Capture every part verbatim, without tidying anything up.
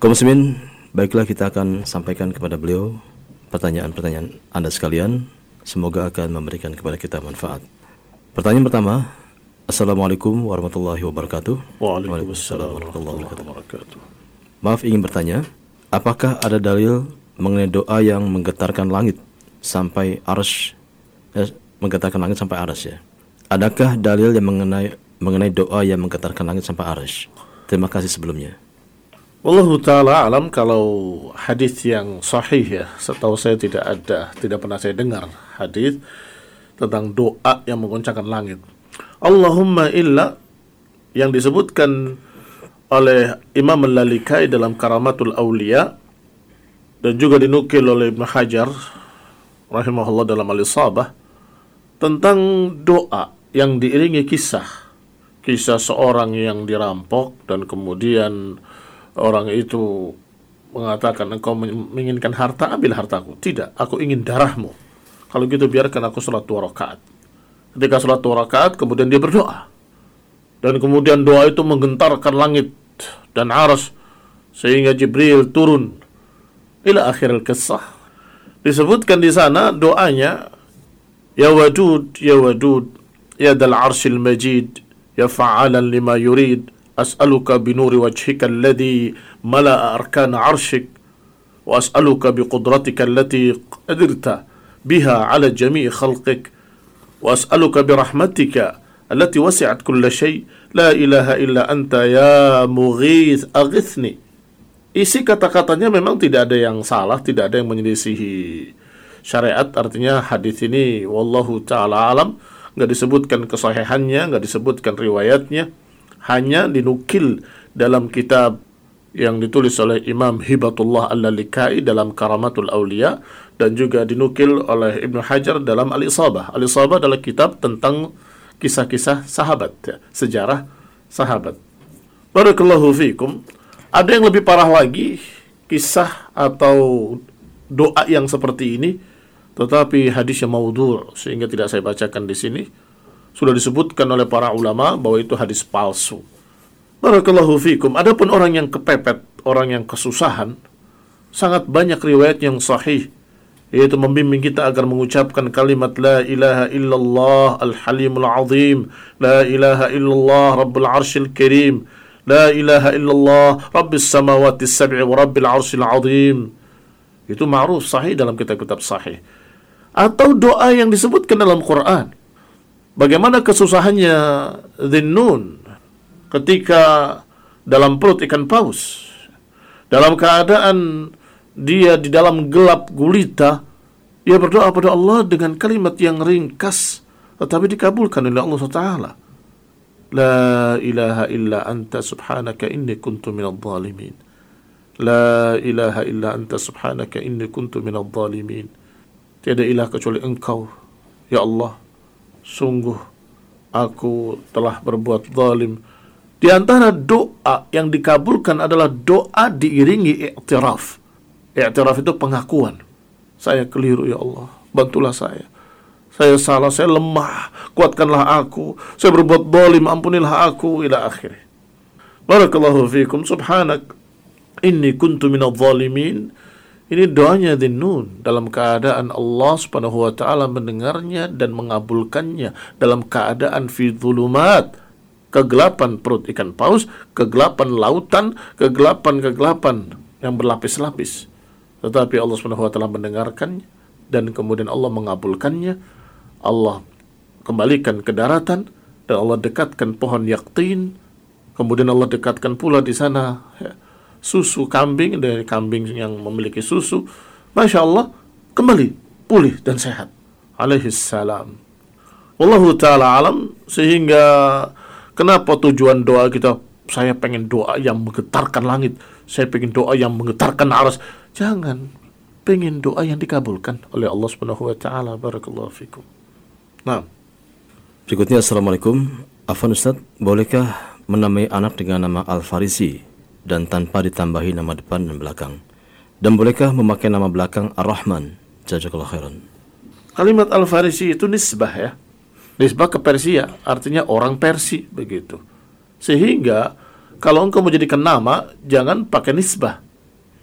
Kaum muslimin, baiklah kita akan sampaikan kepada beliau pertanyaan-pertanyaan Anda sekalian. Semoga akan memberikan kepada kita manfaat. Pertanyaan pertama, Assalamualaikum warahmatullahi wabarakatuh. Waalaikumsalam warahmatullahi wabarakatuh. Maaf, ingin bertanya, apakah ada dalil mengenai doa yang menggetarkan langit sampai arsy, eh, menggetarkan langit sampai arsy ya? Adakah dalil yang mengenai mengenai doa yang menggetarkan langit sampai arsy? Terima kasih sebelumnya. Wallahu ta'ala alam. Kalau hadis yang sahih ya, setahu saya tidak ada, tidak pernah saya dengar hadis tentang doa yang menggoncangkan langit. Allahumma illa yang disebutkan oleh Imam Al-Lalikai dalam Karamatul Aulia dan juga dinukil oleh Ibnu Hajar rahimahullah dalam Al-Isabah tentang doa yang diiringi kisah kisah seorang yang dirampok dan kemudian orang itu mengatakan, engkau menginginkan harta, ambil hartaku. Tidak, aku ingin darahmu. Kalau gitu biarkan aku sholat dua rakaat. Ketika sholat dua rakaat, kemudian dia berdoa. Dan kemudian doa itu menggentarkan langit dan arsy sehingga Jibril turun. Ila akhir al-qissah. Disebutkan di sana doanya, Ya Wadud, Ya Wadud, Ya Dal Arshil Majid, Ya Fa'alan lima yurid, As'aluka binuri wajhika alladhi mala'a arkana arshik, wa as'aluka biqudratika allati qadirta biha ala jami'i khalqik, wa as'aluka birahmatika allati wasi'at kulla shay, la ilaha illa anta ya mughith aghithni. Isi kata-katanya memang tidak ada yang salah, tidak ada yang menyelisihi syariat. Artinya hadis ini wallahu ta'ala alam, nggak disebutkan kesahihannya, nggak disebutkan riwayatnya, hanya dinukil dalam kitab yang ditulis oleh Imam Hibatullah Al-Lalikai dalam Karamatul Aulia dan juga dinukil oleh Ibnu Hajar dalam Al-Isabah. Al-Isabah adalah kitab tentang kisah-kisah sahabat, ya, sejarah sahabat. Barakallahu fikum. Ada yang lebih parah lagi, kisah atau doa yang seperti ini, tetapi hadisnya maudhu' sehingga tidak saya bacakan di sini. Sudah disebutkan oleh para ulama bahwa itu hadis palsu. Barakallahu fikum. Adapun orang yang kepepet, orang yang kesusahan, sangat banyak riwayat yang sahih, yaitu membimbing kita agar mengucapkan kalimat La ilaha illallah al-halimul azim, La ilaha illallah rabbul arshil karim, La ilaha illallah rabbis samawati sab'i wa rabbil arshil azim. Itu ma'ruf sahih dalam kitab-kitab sahih. Atau doa yang disebutkan dalam Quran. Bagaimana kesusahannya Dhinnun ketika dalam perut ikan paus, dalam keadaan dia di dalam gelap gulita, dia berdoa pada Allah dengan kalimat yang ringkas tetapi dikabulkan oleh Allah subhanahu wa taala. La ilaha illa anta subhanaka inni kuntu minadh dhalimin. La ilaha illa anta subhanaka inni kuntu minadh dhalimin. Tiada ilah kecuali engkau, ya Allah. Sungguh aku telah berbuat zalim. Di antara doa yang dikabulkan adalah doa diiringi i'tiraf. I'tiraf itu pengakuan. Saya keliru ya Allah, bantulah saya. Saya salah, saya lemah, kuatkanlah aku. Saya berbuat zalim, ampunilah aku, ila akhir. Barakallahu fikum. Subhanak inni kuntu minadh dhalimin. Ini doanya Dhinnun dalam keadaan Allah subhanahu wa ta'ala mendengarnya dan mengabulkannya dalam keadaan fi dhulumat, kegelapan perut ikan paus, kegelapan lautan, kegelapan-kegelapan yang berlapis-lapis. Tetapi Allah subhanahu wa ta'ala mendengarkannya dan kemudian Allah mengabulkannya. Allah kembalikan ke daratan dan Allah dekatkan pohon yaktin. Kemudian Allah dekatkan pula di sana ya, susu kambing, dari kambing yang memiliki susu. Masya Allah, kembali pulih dan sehat. Alaihissalam. Wallahu ta'ala alam. Sehingga kenapa tujuan doa kita, saya pengen doa yang menggetarkan langit, saya pengen doa yang menggetarkan arsy. Jangan, pengen doa yang dikabulkan oleh Allah subhanahu wa ta'ala. Barakallahu fikum. Nah, berikutnya, Assalamualaikum. Afwan Ustaz, bolehkah menamai anak dengan nama Al-Farisi dan tanpa ditambahi nama depan dan belakang? Dan bolehkah memakai nama belakang Ar-Rahman? Jazakallahu khairan. Kalimat Al-Farisi itu nisbah ya. Nisbah ke Persia, artinya orang Persia begitu. Sehingga kalau engkau menjadikan nama, jangan pakai nisbah.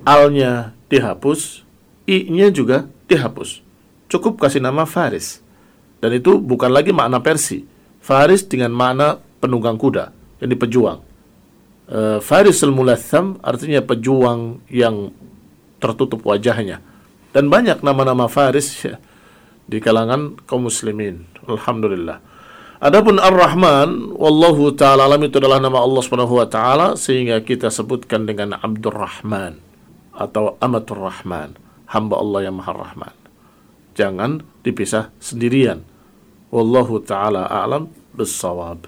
Al-nya dihapus, I-nya juga dihapus. Cukup kasih nama Faris. Dan itu bukan lagi makna Persi. Faris dengan makna penunggang kuda, jadi pejuang. E, Farisul Mulatham artinya pejuang yang tertutup wajahnya. Dan banyak nama-nama Faris ya, di kalangan kaum muslimin. Alhamdulillah. Adapun Ar-Rahman, wallahu ta'ala alam, itu adalah nama Allah subhanahu wa ta'ala, sehingga kita sebutkan dengan Abdur Rahman atau Amatur Rahman, hamba Allah yang Maha Rahman. Jangan dipisah sendirian. Wallahu ta'ala a'lam bis-shawab.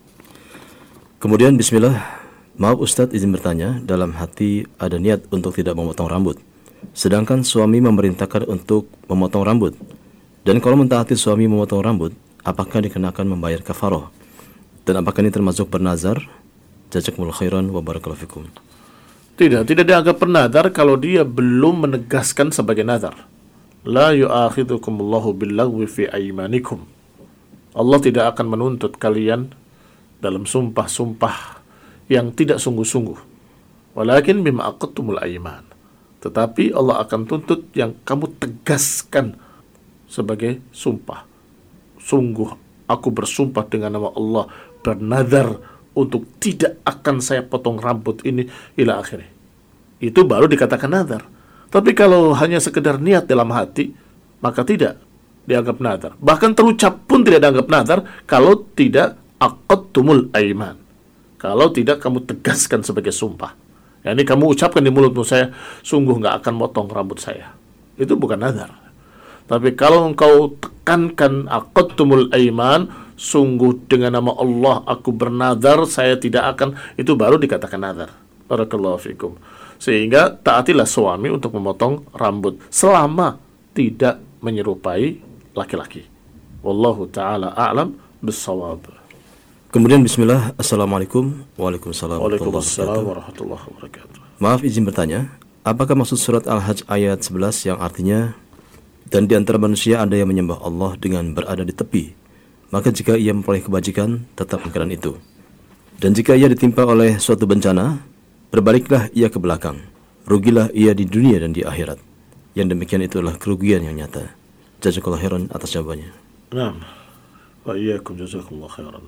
Kemudian bismillah, maaf Ustadz izin bertanya, dalam hati ada niat untuk tidak memotong rambut, sedangkan suami memerintahkan untuk memotong rambut. Dan kalau mentaati suami memotong rambut, apakah dikenakan membayar kafaroh? Dan apakah ini termasuk bernazar? Jazakumullahu khairan wa barakallahu fikum. Tidak, tidak dianggap bernazar kalau dia belum menegaskan sebagai nazar. La yu'akhidhukumullahu billaghwi fi aymanikum. Allah tidak akan menuntut kalian dalam sumpah-sumpah yang tidak sungguh-sungguh. Walakin bima aqadtumul ayman. Tetapi Allah akan tuntut yang kamu tegaskan sebagai sumpah. Sungguh aku bersumpah dengan nama Allah, bernazar untuk tidak akan saya potong rambut ini ila akhirnya. Itu baru dikatakan nazar. Tapi kalau hanya sekedar niat dalam hati, maka tidak dianggap nazar. Bahkan terucap pun tidak dianggap nazar kalau tidak aqadtumul aiman. Kalau tidak kamu tegaskan sebagai sumpah. Ya, ini kamu ucapkan di mulutmu, saya sungguh nggak akan potong rambut saya. Itu bukan nazar. Tapi kalau engkau tekankan aqadtumul aiman, sungguh dengan nama Allah aku bernazar saya tidak akan, itu baru dikatakan nazar. Barakallahu fikum. Sehingga taatilah suami untuk memotong rambut selama tidak menyerupai laki-laki. Wallahu ta'ala a'lam bis-shawab. Kemudian bismillah, assalamualaikum. Waalaikumsalam Waalaikumsalam warahmatullahi wabarakatuh. Maaf izin bertanya, apakah maksud surat Al-Hajj ayat sebelas yang artinya, dan di antara manusia ada yang menyembah Allah dengan berada di tepi, maka jika ia memperoleh kebajikan, tetap keadaan itu. Dan jika ia ditimpa oleh suatu bencana, berbaliklah ia ke belakang, rugilah ia di dunia dan di akhirat. Yang demikian itulah kerugian yang nyata. Jazakallahu khairan atas jawabannya. Naam. Wa iyyakum jazakallahu khairan.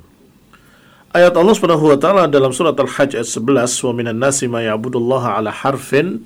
Ayat Allah Subhanahu wa taala dalam surat Al-Hajj ayat sebelas, wa minan nasi may ya'budullaha ala harfin.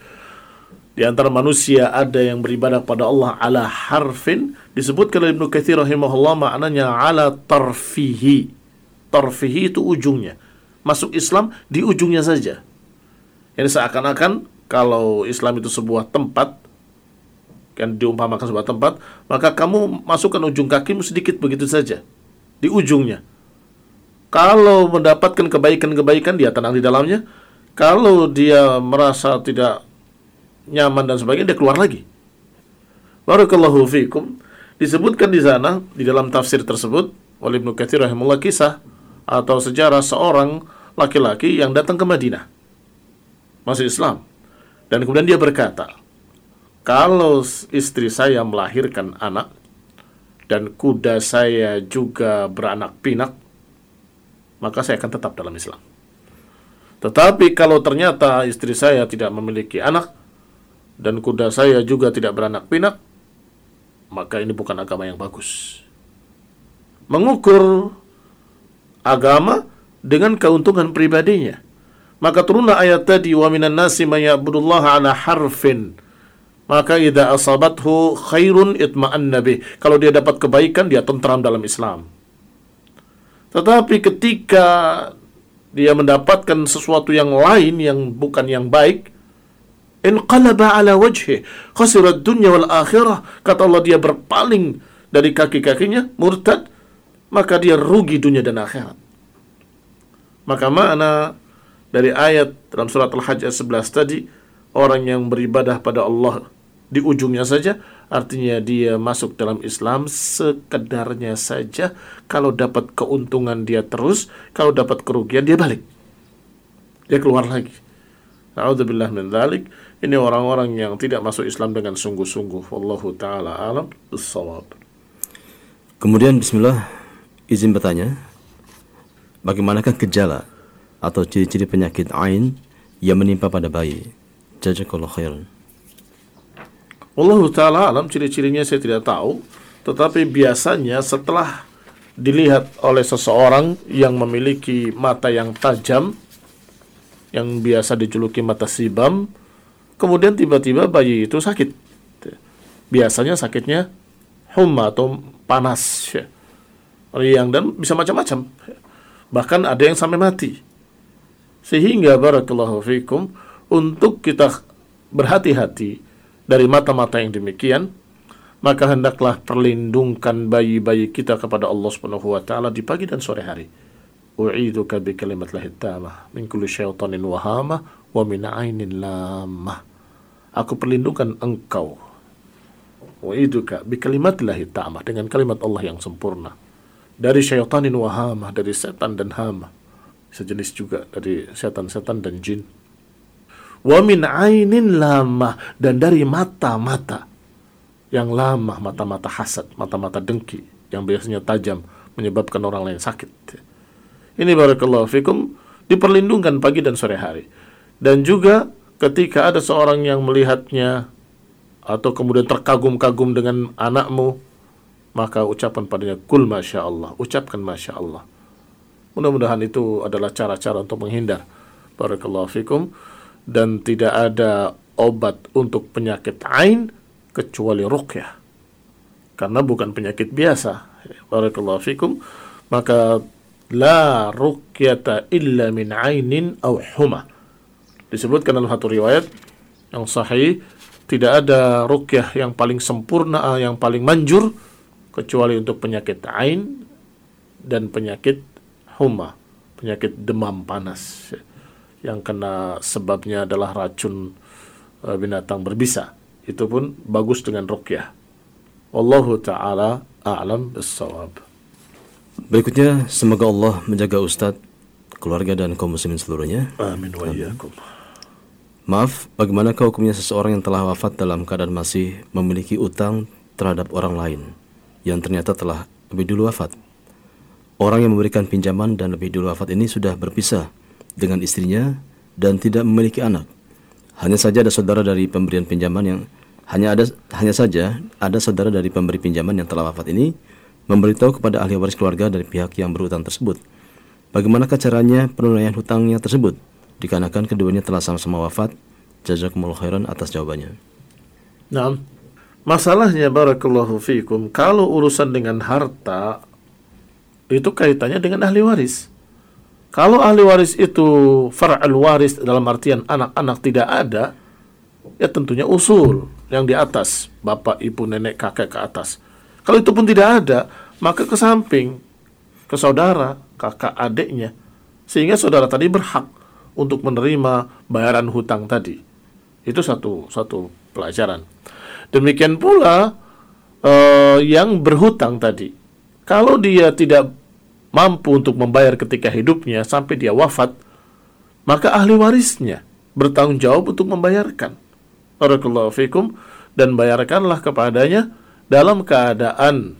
Di antara manusia ada yang beribadah pada Allah ala harfin, disebutkan oleh Ibnu Katsir rahimahullah maknanya ala tarfihi. Tarfihi itu ujungnya. Masuk Islam di ujungnya saja. Ini seakan-akan kalau Islam itu sebuah tempat, kan diumpamakan sebuah tempat, maka kamu masukkan ujung kakimu sedikit begitu saja di ujungnya. Kalau mendapatkan kebaikan-kebaikan, dia tenang di dalamnya. Kalau dia merasa tidak nyaman dan sebagainya, dia keluar lagi. Barakallahu fikum. Disebutkan di sana, di dalam tafsir tersebut oleh Ibnu Katsir rahimahullah, kisah atau sejarah seorang laki-laki yang datang ke Madinah, masuk Islam, dan kemudian dia berkata, kalau istri saya melahirkan anak dan kuda saya juga beranak pinak, maka saya akan tetap dalam Islam. Tetapi kalau ternyata istri saya tidak memiliki anak dan kuda saya juga tidak beranak pinak, maka ini bukan agama yang bagus. Mengukur agama dengan keuntungan pribadinya. Maka turunlah ayat tadi, wa minan nasi may ya'budullaha ala harfin. Maka idza asabathu khairun itma'anna bih. Kalau dia dapat kebaikan, dia tentram dalam Islam. Tetapi ketika dia mendapatkan sesuatu yang lain yang bukan yang baik, inqalaba ala wajhi khasira ad-dunya wal akhirah. Kata Allah, dia berpaling dari kaki-kakinya, murtad, maka dia rugi dunia dan akhirat. Maka makna dari ayat dalam surat Al-Hajj ayat sebelas tadi, orang yang beribadah pada Allah di ujungnya saja, artinya dia masuk dalam Islam sekedarnya saja. Kalau dapat keuntungan dia terus, kalau dapat kerugian dia balik, dia keluar lagi. A'udzubillah min dzalik. Ini orang-orang yang tidak masuk Islam dengan sungguh-sungguh. Wallahu ta'ala alam bis-shawab. Kemudian bismillah, izin bertanya, bagaimanakah gejala atau ciri-ciri penyakit ain yang menimpa pada bayi? Jazakallahu khairan. Wallahu ta'ala alam, ciri-cirinya saya tidak tahu, tetapi biasanya setelah dilihat oleh seseorang yang memiliki mata yang tajam, yang biasa dijuluki mata sibam, kemudian tiba-tiba bayi itu sakit. Biasanya sakitnya humma atau panas, ya, riang, dan bisa macam-macam. Bahkan ada yang sampai mati. Sehingga barakallahu fikum, untuk kita berhati-hati dari mata-mata yang demikian, maka hendaklah perlindungkan bayi-bayi kita kepada Allah Subhanahu wa taala di pagi dan sore hari. U'iduka bi kalimatillahi tamah min kulli syaitanin wahama wa min 'ainin lamah. Aku perlindungan engkau. U'iduka bi kalimatillahi tamah, dengan kalimat Allah yang sempurna, dari syaitanin wahama, dari setan dan hama, sejenis juga dari setan-setan dan jin. Wa min 'ainin lamah, dan dari mata-mata yang lamah, mata-mata hasad, mata-mata dengki yang biasanya tajam menyebabkan orang lain sakit. Ini barakallahu fikum diperlindungkan pagi dan sore hari. Dan juga ketika ada seorang yang melihatnya atau kemudian terkagum-kagum dengan anakmu, maka ucapan padanya kul masya Allah, ucapkan masya Allah. Mudah-mudahan itu adalah cara-cara untuk menghindar, barakallahu fikum. Dan tidak ada obat untuk penyakit ain kecuali ruqyah, karena bukan penyakit biasa, barakallahu fikum. Maka la ruqyata illa min ainin aw huma, disebutkan dalam satu riwayat yang sahih, tidak ada ruqyah yang paling sempurna, yang paling manjur, kecuali untuk penyakit ain dan penyakit huma, penyakit demam panas yang kena sebabnya adalah racun e, binatang berbisa. Itu pun bagus dengan ruqyah. Wallahu ta'ala a'lam bis-shawab. Berikutnya, semoga Allah menjaga Ustadz, keluarga dan kaum muslimin seluruhnya. Amin wa iyyakum. Maaf, bagaimanakah hukumnya seseorang yang telah wafat dalam keadaan masih memiliki utang terhadap orang lain yang ternyata telah lebih dulu wafat? Orang yang memberikan pinjaman dan lebih dulu wafat ini sudah berpisah dengan istrinya dan tidak memiliki anak. Hanya saja ada saudara dari pemberian pinjaman yang hanya ada hanya saja ada saudara dari pemberi pinjaman yang telah wafat ini memberitahu kepada ahli waris keluarga dari pihak yang berhutang tersebut. Bagaimanakah caranya penunaian hutangnya tersebut dikarenakan keduanya telah sama-sama wafat? Jazakumullahu khairan atas jawabannya. Nah, masalahnya barakallahu fikum, kalau urusan dengan harta itu kaitannya dengan ahli waris. Kalau ahli waris itu far'al waris dalam artian anak-anak tidak ada, ya tentunya usul yang di atas, bapak, ibu, nenek, kakek ke atas. Kalau itu pun tidak ada, maka ke samping, ke saudara, kakak, adiknya, sehingga saudara tadi berhak untuk menerima bayaran hutang tadi. Itu satu satu pelajaran. Demikian pula eh, yang berhutang tadi, kalau dia tidak mampu untuk membayar ketika hidupnya sampai dia wafat, maka ahli warisnya bertanggung jawab untuk membayarkan. Barakallahu fikum. Dan bayarkanlah kepadanya dalam keadaan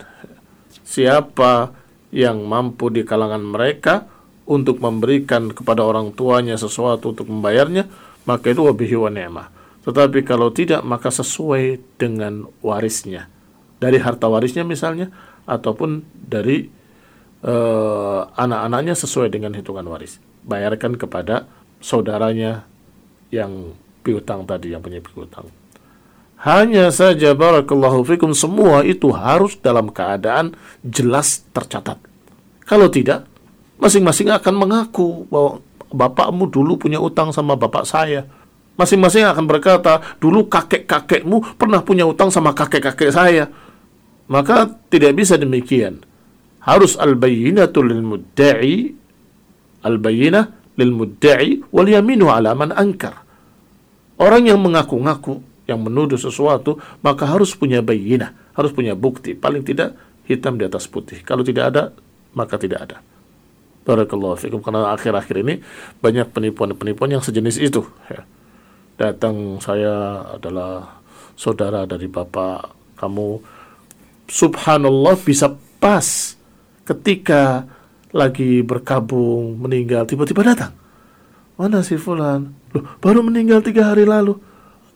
siapa yang mampu di kalangan mereka untuk memberikan kepada orang tuanya sesuatu untuk membayarnya, maka itu wabihi wa ni'mah. Tetapi kalau tidak, maka sesuai dengan warisnya, dari harta warisnya misalnya, ataupun dari Uh, anak-anaknya sesuai dengan hitungan waris. Bayarkan kepada saudaranya yang piutang tadi, yang punya piutang. Hanya saja barakallahu fikum, semua itu harus dalam keadaan jelas tercatat. Kalau tidak, masing-masing akan mengaku bahwa bapakmu dulu punya utang sama bapak saya. Masing-masing akan berkata, dulu kakek-kakekmu pernah punya utang sama kakek-kakek saya. Maka tidak bisa demikian. Harus al-bayyinatu lil mudda'i, al-bayyinah lil mudda'i wal yaminu ala man ankar. Orang yang mengaku-ngaku, yang menuduh sesuatu, maka harus punya bayyinah, harus punya bukti, paling tidak hitam di atas putih. Kalau tidak ada, maka tidak ada. Barakallahu fikum. Karena akhir-akhir ini banyak penipuan-penipuan yang sejenis itu, ya. Datang, saya adalah saudara dari bapak kamu, subhanallah, bisa pas ketika lagi berkabung meninggal, tiba-tiba datang. Mana si fulan? Loh, baru meninggal tiga hari lalu.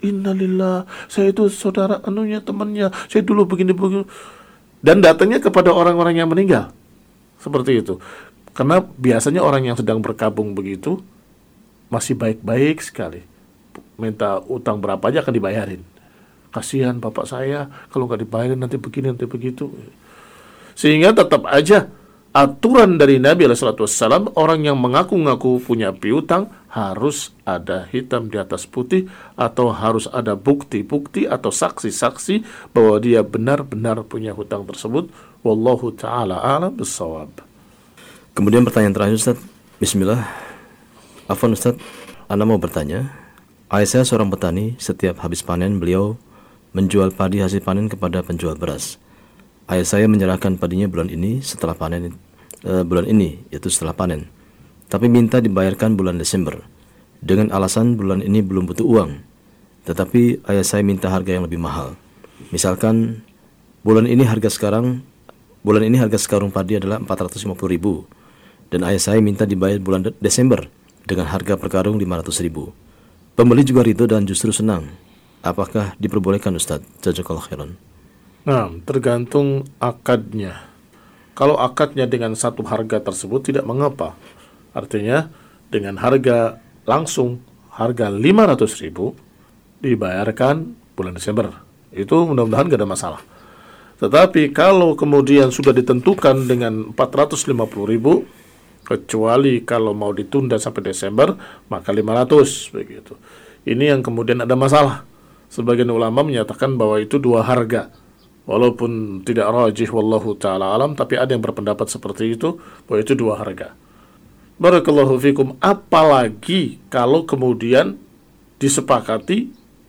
innalillah, saya itu saudara anunya, temannya, saya dulu begini-begini. Dan datangnya kepada orang-orang yang meninggal. Seperti itu. Karena biasanya orang yang sedang berkabung begitu masih baik-baik sekali. Minta utang berapa aja akan dibayarin. Kasihan bapak saya, kalau nggak dibayarin nanti begini, nanti begitu. Sehingga tetap aja aturan dari Nabi alaihi salatu wassalam, orang yang mengaku-ngaku punya piutang harus ada hitam di atas putih, atau harus ada bukti-bukti atau saksi-saksi bahwa dia benar-benar punya hutang tersebut. Wallahu ta'ala a'lam bissawab. Kemudian pertanyaan terakhir, Ustaz. Bismillah. Afwan Ustaz, Anda mau bertanya. Ayah saya seorang petani, setiap habis panen beliau menjual padi hasil panen kepada penjual beras. Ayah saya menyerahkan padinya bulan ini setelah panen uh, bulan ini, yaitu setelah panen. Tapi minta dibayarkan bulan Desember dengan alasan bulan ini belum butuh uang. Tetapi ayah saya minta harga yang lebih mahal. Misalkan bulan ini harga sekarang bulan ini harga sekarung padi adalah empat ratus lima puluh ribu dan ayah saya minta dibayar bulan De- Desember dengan harga per karung lima ratus ribu. Pembeli juga ridho dan justru senang. Apakah diperbolehkan, Ustaz? Jazakallahu khairan. Nah, tergantung akadnya. Kalau akadnya dengan satu harga tersebut tidak mengapa. Artinya dengan harga langsung, harga lima ratus ribu dibayarkan bulan Desember. Itu mudah-mudahan gak ada masalah. Tetapi kalau kemudian sudah ditentukan dengan empat ratus lima puluh ribu, kecuali kalau mau ditunda sampai Desember, maka lima ratus begitu. Ini yang kemudian ada masalah. Sebagian ulama menyatakan bahwa itu dua harga. Walaupun tidak rajih wallahu ta'ala alam, tapi ada yang berpendapat seperti itu, bahwa itu dua harga. Barakallahu fikum. Apalagi kalau kemudian disepakati,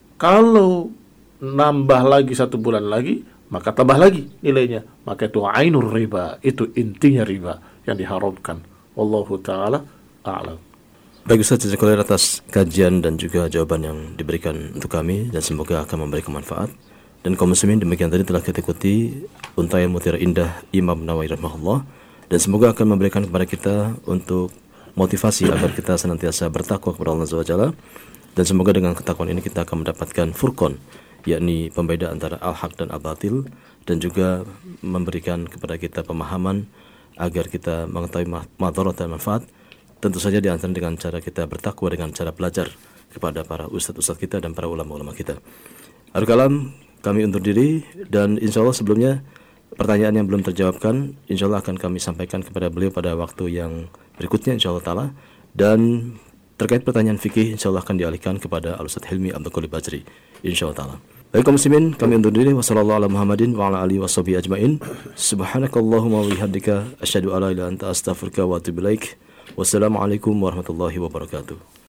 kalau nambah lagi satu bulan lagi, maka tambah lagi nilainya. Maka itu ainur riba, itu intinya riba yang diharamkan. Wallahu ta'ala a'lam. Baik Ustaz, jazakallahu atas kajian dan juga jawaban yang diberikan untuk kami, dan semoga akan memberi manfaat. Dan kaum muslimin, demikian tadi telah kita ikuti Untaian Mutiara Indah Imam Nawawi rahimahullah, dan semoga akan memberikan kepada kita untuk motivasi agar kita senantiasa bertakwa kepada Allah Subhanahu wa taala, dan semoga dengan ketakwaan ini kita akan mendapatkan furqan, yakni pembeda antara al-haq dan al-batil, dan juga memberikan kepada kita pemahaman agar kita mengetahui madarat dan manfaat. Tentu saja di antara dengan cara kita bertakwa, dengan cara belajar kepada para ustadz-ustadz kita dan para ulama-ulama kita. Akhirul kalam, kami undur diri, dan insya Allah sebelumnya pertanyaan yang belum terjawabkan insya Allah akan kami sampaikan kepada beliau pada waktu yang berikutnya insya Allah ta'ala. Dan terkait pertanyaan fikih insya Allah akan dialihkan kepada Al-Ustadz Hilmi Abdul Qalib Bajri insya Allah ta'ala. Baik kaum muslimin, kami undur diri. Wassallallahu ala Muhammadin wa ala alihi washabihi ajmain. Subhanakallahumma wa bihamdika asyhadu an la ilaha illa anta astaghfiruka wa atubu ilaik. Wassalamualaikum warahmatullahi wabarakatuh.